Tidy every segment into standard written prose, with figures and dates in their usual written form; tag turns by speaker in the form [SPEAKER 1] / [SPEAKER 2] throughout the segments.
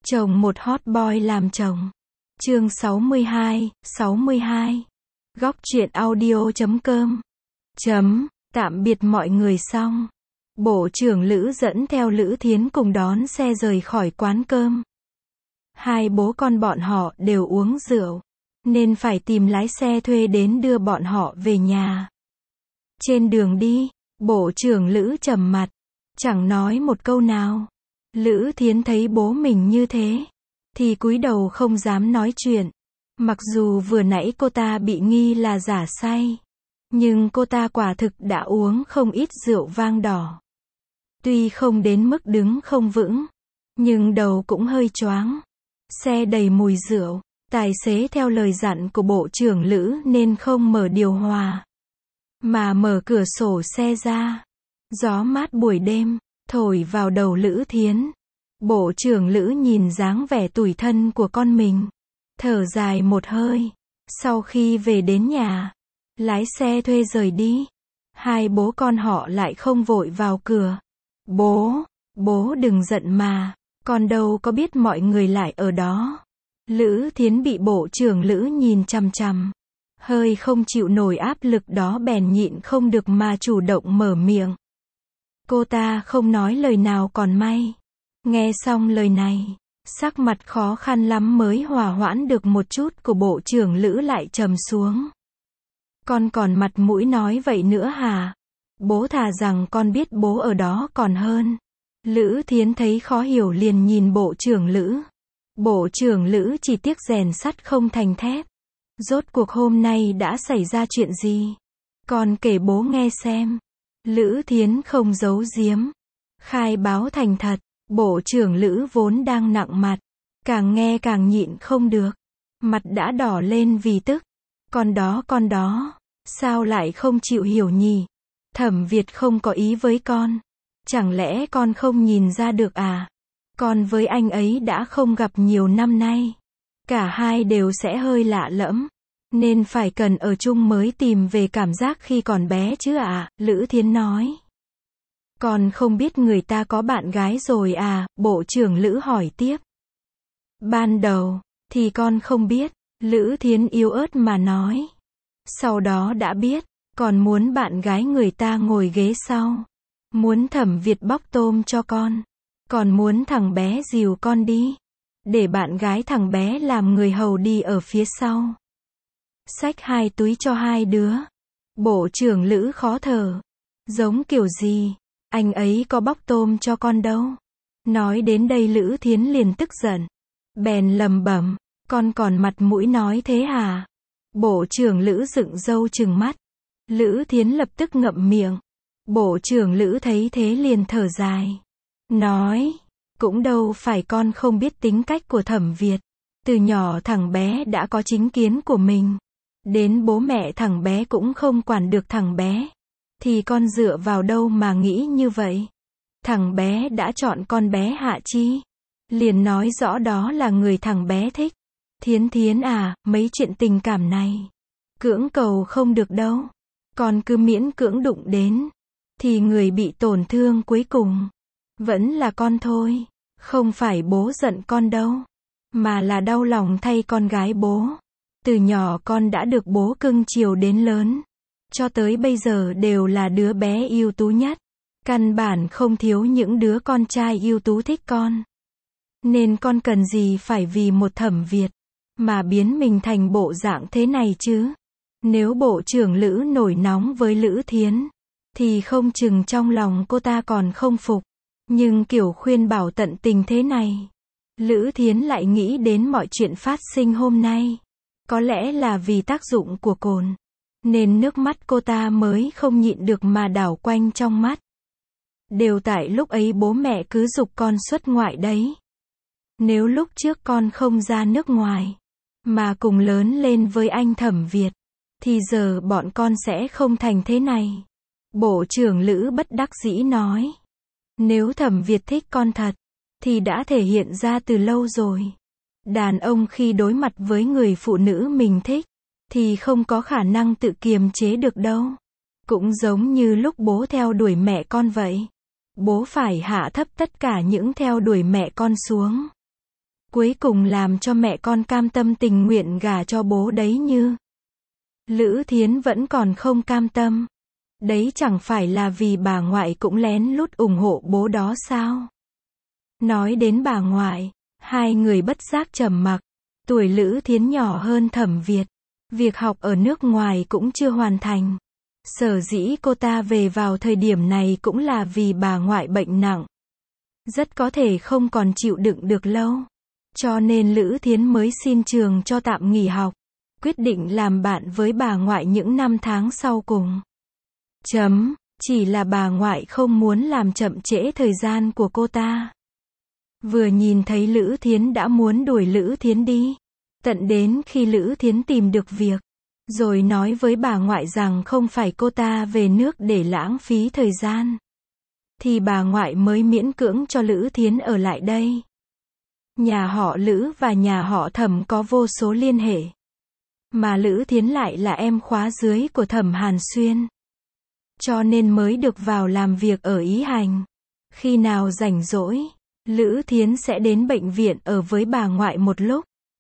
[SPEAKER 1] Chồng một hot boy làm chồng. Chương 62. Góc truyện audio.com. Tạm biệt mọi người xong. Bộ trưởng Lữ dẫn theo Lữ Thiến cùng đón xe rời khỏi quán cơm. Hai bố con bọn họ đều uống rượu, nên phải tìm lái xe thuê đến đưa bọn họ về nhà. Trên đường đi, bộ trưởng Lữ trầm mặt, chẳng nói một câu nào. Lữ Thiến thấy bố mình như thế, thì cúi đầu không dám nói chuyện. Mặc dù vừa nãy cô ta bị nghi là giả say, nhưng cô ta quả thực đã uống không ít rượu vang đỏ. Tuy không đến mức đứng không vững, nhưng đầu cũng hơi choáng. Xe đầy mùi rượu, tài xế theo lời dặn của bộ trưởng Lữ nên không mở điều hòa, mà mở cửa sổ xe ra. Gió mát buổi đêm thổi vào đầu Lữ Thiến. Bộ trưởng Lữ nhìn dáng vẻ tủi thân của con mình, thở dài một hơi. Sau khi về đến nhà, lái xe thuê rời đi. Hai bố con họ lại không vội vào cửa. Bố đừng giận mà, con đâu có biết mọi người lại ở đó. Lữ Thiến bị bộ trưởng Lữ nhìn chằm chằm, hơi không chịu nổi áp lực đó bèn nhịn không được mà chủ động mở miệng. Cô ta không nói lời nào còn may. Nghe xong lời này, sắc mặt khó khăn lắm mới hòa hoãn được một chút của bộ trưởng Lữ lại trầm xuống. Con còn mặt mũi nói vậy nữa hả? Bố thà rằng con biết bố ở đó còn hơn. Lữ Thiến thấy khó hiểu liền nhìn bộ trưởng Lữ. Bộ trưởng Lữ chỉ tiếc rèn sắt không thành thép. Rốt cuộc hôm nay đã xảy ra chuyện gì? Con kể bố nghe xem. Lữ Thiến không giấu giếm, khai báo thành thật. Bộ trưởng Lữ vốn đang nặng mặt, càng nghe càng nhịn không được. Mặt đã đỏ lên vì tức. Con đó, sao lại không chịu hiểu nhỉ? Thẩm Việt không có ý với con. Chẳng lẽ con không nhìn ra được à? Con với anh ấy đã không gặp nhiều năm nay. Cả hai đều sẽ hơi lạ lẫm, nên phải cần ở chung mới tìm về cảm giác khi còn bé chứ ạ, Lữ Thiến nói. Con không biết người ta có bạn gái rồi à? Bộ trưởng Lữ hỏi tiếp. Ban đầu thì con không biết, Lữ Thiến yếu ớt mà nói. Sau đó đã biết, còn muốn bạn gái người ta ngồi ghế sau. Muốn Thẩm Việt bóc tôm cho con. Còn muốn thằng bé dìu con đi, để bạn gái thằng bé làm người hầu đi ở phía sau. Xách 2 túi cho hai đứa. Bộ trưởng Lữ khó thở. Giống kiểu gì? Anh ấy có bóc tôm cho con đâu. Nói đến đây Lữ Thiến liền tức giận. Bèn lầm bẩm, con còn mặt mũi nói thế hả? Bộ trưởng Lữ dựng râu trừng mắt. Lữ Thiến lập tức ngậm miệng. Bộ trưởng Lữ thấy thế liền thở dài. Nói, cũng đâu phải con không biết tính cách của Thẩm Việt. Từ nhỏ thằng bé đã có chính kiến của mình. Đến bố mẹ thằng bé cũng không quản được thằng bé. Thì con dựa vào đâu mà nghĩ như vậy? Thằng bé đã chọn con bé Hạ Chi. Liền nói rõ đó là người thằng bé thích. Thiến à, mấy chuyện tình cảm này, cưỡng cầu không được đâu. Con cứ miễn cưỡng đụng đến, thì người bị tổn thương cuối cùng vẫn là con thôi. Không phải bố giận con đâu, mà là đau lòng thay con gái bố. Từ nhỏ con đã được bố cưng chiều đến lớn, cho tới bây giờ đều là đứa bé ưu tú nhất. Căn bản không thiếu những đứa con trai ưu tú thích con. Nên con cần gì phải vì một Thẩm Việt mà biến mình thành bộ dạng thế này chứ? Nếu bộ trưởng Lữ nổi nóng với Lữ Thiến, thì không chừng trong lòng cô ta còn không phục. Nhưng kiểu khuyên bảo tận tình thế này, Lữ Thiến lại nghĩ đến mọi chuyện phát sinh hôm nay. Có lẽ là vì tác dụng của cồn, nên nước mắt cô ta mới không nhịn được mà đảo quanh trong mắt. Đều tại lúc ấy bố mẹ cứ giục con xuất ngoại đấy. Nếu lúc trước con không ra nước ngoài, mà cùng lớn lên với anh Thẩm Việt, thì giờ bọn con sẽ không thành thế này. Bộ trưởng Lữ bất đắc dĩ nói. Nếu Thẩm Việt thích con thật, thì đã thể hiện ra từ lâu rồi. Đàn ông khi đối mặt với người phụ nữ mình thích, thì không có khả năng tự kiềm chế được đâu. Cũng giống như lúc bố theo đuổi mẹ con vậy. Bố phải hạ thấp tất cả những theo đuổi mẹ con xuống. cuối cùng làm cho mẹ con cam tâm tình nguyện gả cho bố đấy như. Lữ Thiến vẫn còn không cam tâm. Đấy chẳng phải là vì bà ngoại cũng lén lút ủng hộ bố đó sao? Nói đến bà ngoại, hai người bất giác trầm mặc. Tuổi Lữ Thiến nhỏ hơn Thẩm Việt. Việc học ở nước ngoài cũng chưa hoàn thành. Sở dĩ cô ta về vào thời điểm này cũng là vì bà ngoại bệnh nặng. Rất có thể không còn chịu đựng được lâu. Cho nên Lữ Thiến mới xin trường cho tạm nghỉ học. Quyết định làm bạn với bà ngoại những năm tháng sau cùng. Chỉ là bà ngoại không muốn làm chậm trễ thời gian của cô ta. Vừa nhìn thấy Lữ Thiến đã muốn đuổi Lữ Thiến đi. Tận đến khi Lữ Thiến tìm được việc. Rồi nói với bà ngoại rằng không phải cô ta về nước để lãng phí thời gian. Thì bà ngoại mới miễn cưỡng cho Lữ Thiến ở lại đây. Nhà họ Lữ và nhà họ Thẩm có vô số liên hệ. Mà Lữ Thiến lại là em khóa dưới của Thẩm Hàn Xuyên. Cho nên mới được vào làm việc ở Ý Hành. Khi nào rảnh rỗi, Lữ Thiến sẽ đến bệnh viện ở với bà ngoại một lúc.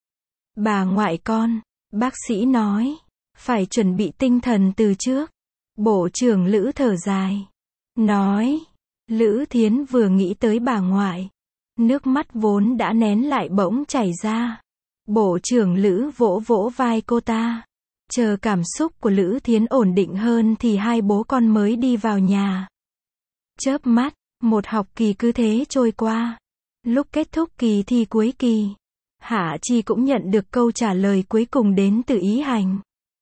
[SPEAKER 1] Bà ngoại con, bác sĩ nói, phải chuẩn bị tinh thần từ trước. Bộ trưởng Lữ thở dài. Nói, Lữ Thiến vừa nghĩ tới bà ngoại. Nước mắt vốn đã nén lại bỗng chảy ra. Bộ trưởng Lữ vỗ vỗ vai cô ta. Chờ cảm xúc của Lữ Thiến ổn định hơn thì hai bố con mới đi vào nhà. Chớp mắt, một học kỳ cứ thế trôi qua. Lúc kết thúc kỳ thi cuối kỳ, Hạ Chi cũng nhận được câu trả lời cuối cùng đến từ Ý Hành.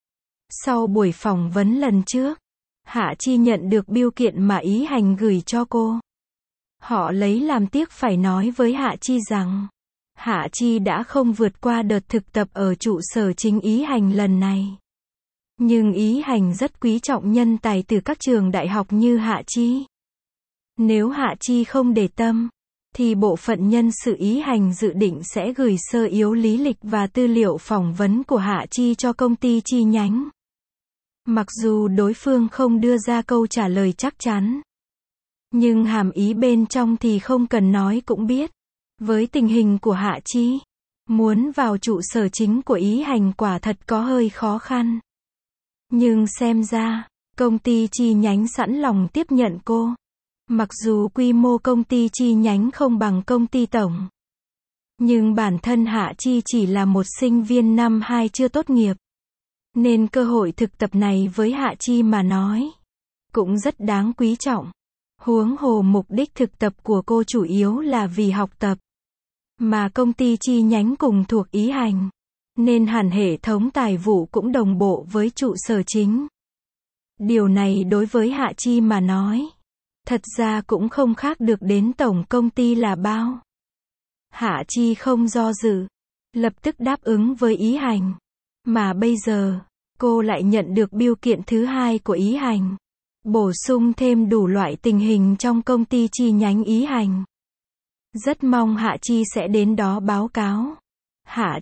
[SPEAKER 1] Sau buổi phỏng vấn lần trước, Hạ Chi nhận được bưu kiện mà Ý Hành gửi cho cô. Họ lấy làm tiếc phải nói với Hạ Chi rằng, Hạ Chi đã không vượt qua đợt thực tập ở trụ sở chính Ý Hành lần này. Nhưng Ý Hành rất quý trọng nhân tài từ các trường đại học như Hạ Chi. Nếu Hạ Chi không để tâm, thì bộ phận nhân sự Ý Hành dự định sẽ gửi sơ yếu lý lịch và tư liệu phỏng vấn của Hạ Chi cho công ty chi nhánh. Mặc dù đối phương không đưa ra câu trả lời chắc chắn, nhưng hàm ý bên trong thì không cần nói cũng biết. Với tình hình của Hạ Chi, muốn vào trụ sở chính của Ý Hành quả thật có hơi khó khăn. Nhưng xem ra, công ty chi nhánh sẵn lòng tiếp nhận cô. Mặc dù quy mô công ty chi nhánh không bằng công ty tổng. Nhưng bản thân Hạ Chi chỉ là một sinh viên năm 2 chưa tốt nghiệp. Nên cơ hội thực tập này với Hạ Chi mà nói, cũng rất đáng quý trọng. Huống hồ mục đích thực tập của cô chủ yếu là vì học tập. Mà công ty chi nhánh cùng thuộc Ý Hành. Nên hẳn hệ thống tài vụ cũng đồng bộ với trụ sở chính. Điều này đối với Hạ Chi mà nói, thật ra cũng không khác được đến tổng công ty là bao. Hạ Chi không do dự, lập tức đáp ứng với Ý Hành. Mà bây giờ, cô lại nhận được bưu kiện thứ hai của Ý Hành. Bổ sung thêm đủ loại tình hình trong công ty chi nhánh Ý Hành. Rất mong Hạ Chi sẽ đến đó báo cáo. Hạ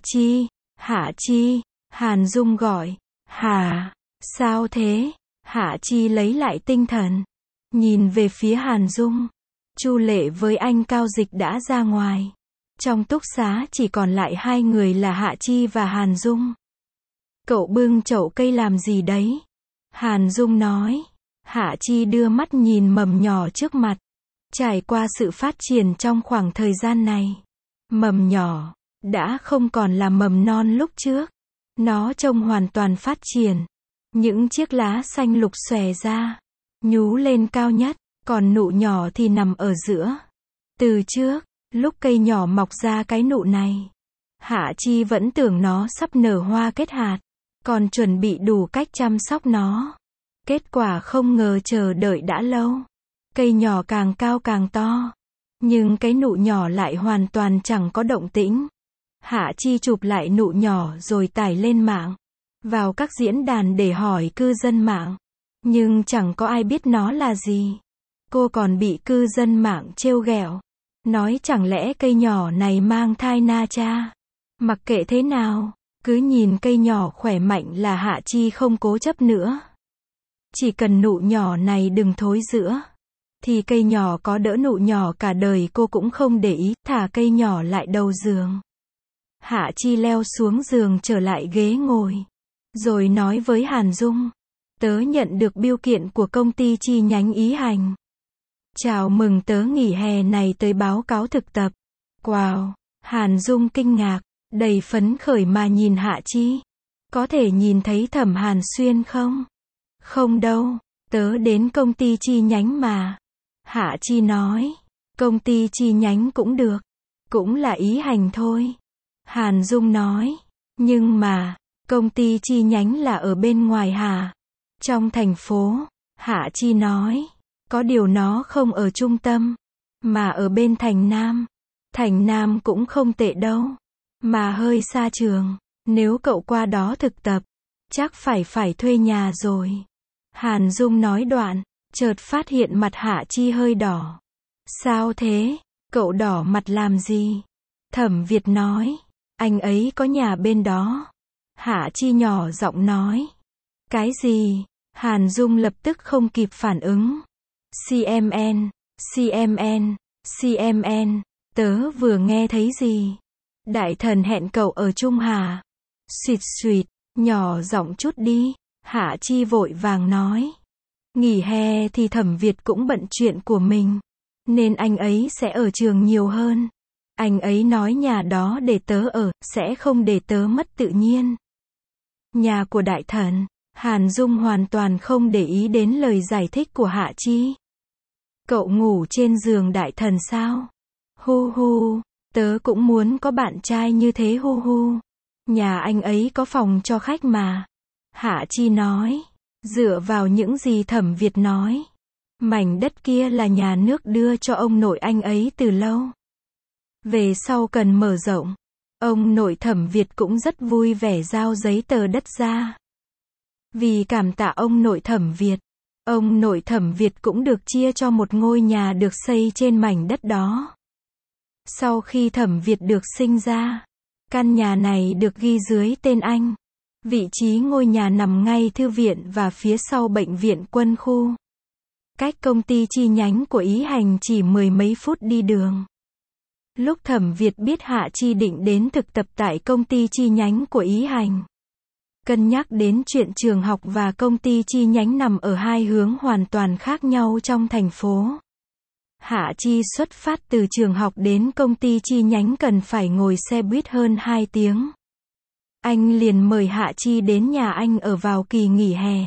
[SPEAKER 1] Chi, Hàn Dung gọi. Hả, sao thế? Hạ Chi lấy lại tinh thần. Nhìn về phía Hàn Dung. Chu Lệ với anh Cao Dịch đã ra ngoài. Trong túc xá chỉ còn lại hai người là Hạ Chi và Hàn Dung. Cậu bưng chậu cây làm gì đấy? Hàn Dung nói. Hạ Chi đưa mắt nhìn mầm nhỏ trước mặt. Trải qua sự phát triển trong khoảng thời gian này, mầm nhỏ đã không còn là mầm non lúc trước. Nó trông hoàn toàn phát triển. Những chiếc lá xanh lục xòe ra, nhú lên cao nhất, còn nụ nhỏ thì nằm ở giữa. Từ trước, lúc cây nhỏ mọc ra cái nụ này, Hạ Chi vẫn tưởng nó sắp nở hoa kết hạt, còn chuẩn bị đủ cách chăm sóc nó. Kết quả không ngờ chờ đợi đã lâu. Cây nhỏ càng cao càng to. Nhưng cái nụ nhỏ lại hoàn toàn chẳng có động tĩnh. Hạ Chi chụp lại nụ nhỏ rồi tải lên mạng. Vào các diễn đàn để hỏi cư dân mạng. Nhưng chẳng có ai biết nó là gì. Cô còn bị cư dân mạng trêu ghẹo. Nói chẳng lẽ cây nhỏ này mang thai na cha. Mặc kệ thế nào, cứ nhìn cây nhỏ khỏe mạnh là Hạ Chi không cố chấp nữa. Chỉ cần nụ nhỏ này đừng thối rữa, thì cây nhỏ có đỡ nụ nhỏ cả đời cô cũng không để ý, thả cây nhỏ lại đầu giường. Hạ Chi leo xuống giường trở lại ghế ngồi. Rồi nói với Hàn Dung. Tớ nhận được bưu kiện của công ty chi nhánh Ý Hành. Chào mừng tớ nghỉ hè này tới báo cáo thực tập. Wow! Hàn Dung kinh ngạc, đầy phấn khởi mà nhìn Hạ Chi. Có thể nhìn thấy Thẩm Hàn Xuyên không? Không đâu, tớ đến công ty chi nhánh mà. Hạ Chi nói, công ty chi nhánh cũng được, cũng là Ý Hành thôi. Hàn Dung nói, nhưng mà, công ty chi nhánh là ở bên ngoài hả? Trong thành phố. Hạ Chi nói, có điều nó không ở trung tâm, mà ở bên thành Nam. Thành Nam cũng không tệ đâu, mà hơi xa trường. Nếu cậu qua đó thực tập, chắc phải thuê nhà rồi. Hàn Dung nói đoạn, chợt phát hiện mặt Hạ Chi hơi đỏ. Sao thế? Cậu đỏ mặt làm gì? Thẩm Việt nói, anh ấy có nhà bên đó. Hạ Chi nhỏ giọng nói. Cái gì? Hàn Dung lập tức không kịp phản ứng. CMN, tớ vừa nghe thấy gì? Đại thần hẹn cậu ở chung hả? Xuyệt, nhỏ giọng chút đi. Hạ Chi vội vàng nói. Nghỉ hè thì Thẩm Việt cũng bận chuyện của mình, nên anh ấy sẽ ở trường nhiều hơn. Anh ấy nói nhà đó để tớ ở, sẽ không để tớ mất tự nhiên. Nhà của đại thần. Hàn Dung hoàn toàn không để ý đến lời giải thích của Hạ Chi. Cậu ngủ trên giường đại thần sao? Hu hu, tớ cũng muốn có bạn trai như thế hu hu. Nhà anh ấy có phòng cho khách mà. Hạ Chi nói, dựa vào những gì Thẩm Việt nói. Mảnh đất kia là nhà nước đưa cho ông nội anh ấy từ lâu. Về sau cần mở rộng. Ông nội Thẩm Việt cũng rất vui vẻ giao giấy tờ đất ra. Vì cảm tạ ông nội Thẩm Việt, ông nội Thẩm Việt cũng được chia cho một ngôi nhà được xây trên mảnh đất đó. Sau khi Thẩm Việt được sinh ra, căn nhà này được ghi dưới tên anh. Vị trí ngôi nhà nằm ngay thư viện và phía sau bệnh viện quân khu. Cách công ty chi nhánh của Ý Hành chỉ 10 mấy phút đi đường. Lúc Thẩm Việt biết Hạ Chi định đến thực tập tại công ty chi nhánh của Ý Hành, cân nhắc đến chuyện trường học và công ty chi nhánh nằm ở hai hướng hoàn toàn khác nhau trong thành phố. Hạ Chi xuất phát từ trường học đến công ty chi nhánh cần phải ngồi xe buýt hơn 2 tiếng. Anh liền mời Hạ Chi đến nhà anh ở vào kỳ nghỉ hè.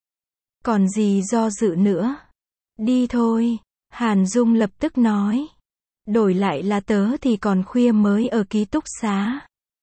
[SPEAKER 1] Còn gì do dự nữa? Đi thôi, Hàn Dung lập tức nói. Đổi lại là tớ thì còn khuya mới ở ký túc xá.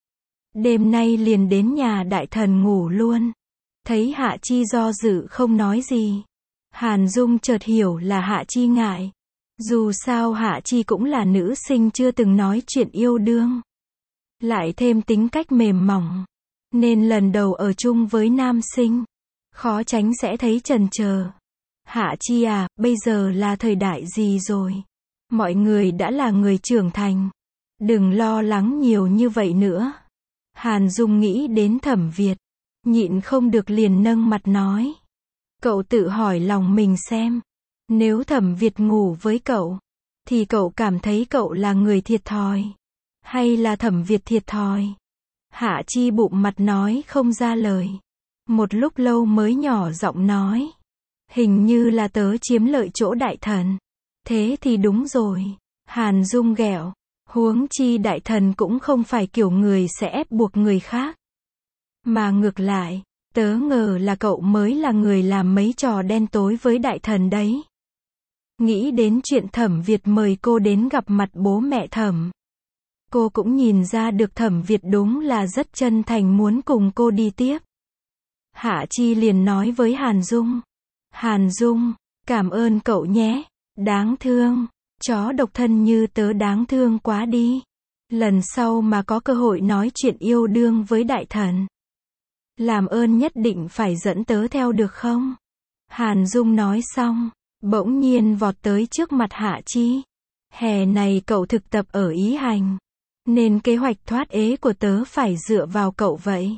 [SPEAKER 1] Đêm nay liền đến nhà đại thần ngủ luôn. Thấy Hạ Chi do dự không nói gì. Hàn Dung chợt hiểu là Hạ Chi ngại. Dù sao Hạ Chi cũng là nữ sinh chưa từng nói chuyện yêu đương. Lại thêm tính cách mềm mỏng. Nên lần đầu ở chung với nam sinh, khó tránh sẽ thấy chần chờ. Hạ Chi à, bây giờ là thời đại gì rồi? Mọi người đã là người trưởng thành. Đừng lo lắng nhiều như vậy nữa. Hàn Dung nghĩ đến Thẩm Việt. Nhịn không được liền nâng mặt nói. Cậu tự hỏi lòng mình xem. Nếu Thẩm Việt ngủ với cậu, thì cậu cảm thấy cậu là người thiệt thòi, hay là Thẩm Việt thiệt thòi? Hạ Chi bụm mặt nói không ra lời. Một lúc lâu mới nhỏ giọng nói. Hình như là tớ chiếm lợi chỗ đại thần. Thế thì đúng rồi. Hàn Dung ghẹo. Huống chi đại thần cũng không phải kiểu người sẽ ép buộc người khác. Mà ngược lại, tớ ngờ là cậu mới là người làm mấy trò đen tối với đại thần đấy. Nghĩ đến chuyện Thẩm Việt mời cô đến gặp mặt bố mẹ Thẩm. Cô cũng nhìn ra được Thẩm Việt đúng là rất chân thành muốn cùng cô đi tiếp. Hạ Chi liền nói với Hàn Dung. Hàn Dung, cảm ơn cậu nhé. Đáng thương. Chó độc thân như tớ đáng thương quá đi. Lần sau mà có cơ hội nói chuyện yêu đương với đại thần, làm ơn nhất định phải dẫn tớ theo được không? Hàn Dung nói xong, bỗng nhiên vọt tới trước mặt Hạ Chi. Hè này cậu thực tập ở Ý Hành, nên kế hoạch thoát ế của tớ phải dựa vào cậu vậy.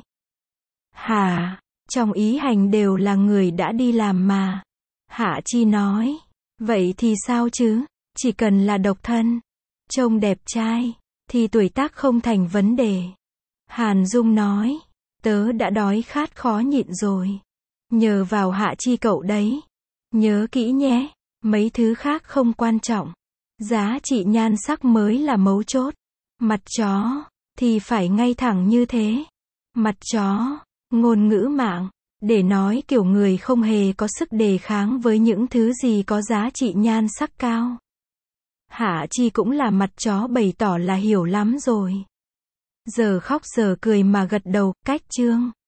[SPEAKER 1] Hả? Trong Ý Hành đều là người đã đi làm mà. Hạ Chi nói. Vậy thì sao chứ? Chỉ cần là độc thân, trông đẹp trai, thì tuổi tác không thành vấn đề. Hàn Dung nói, tớ đã đói khát khó nhịn rồi. Nhờ vào Hạ Chi cậu đấy. Nhớ kỹ nhé, mấy thứ khác không quan trọng. Giá trị nhan sắc mới là mấu chốt. Mặt chó, thì phải ngay thẳng như thế. Mặt chó, ngôn ngữ mạng, để nói kiểu người không hề có sức đề kháng với những thứ gì có giá trị nhan sắc cao. Hạ Chi cũng là mặt chó bày tỏ là hiểu lắm rồi. Giờ khóc giờ cười mà gật đầu, cách chương.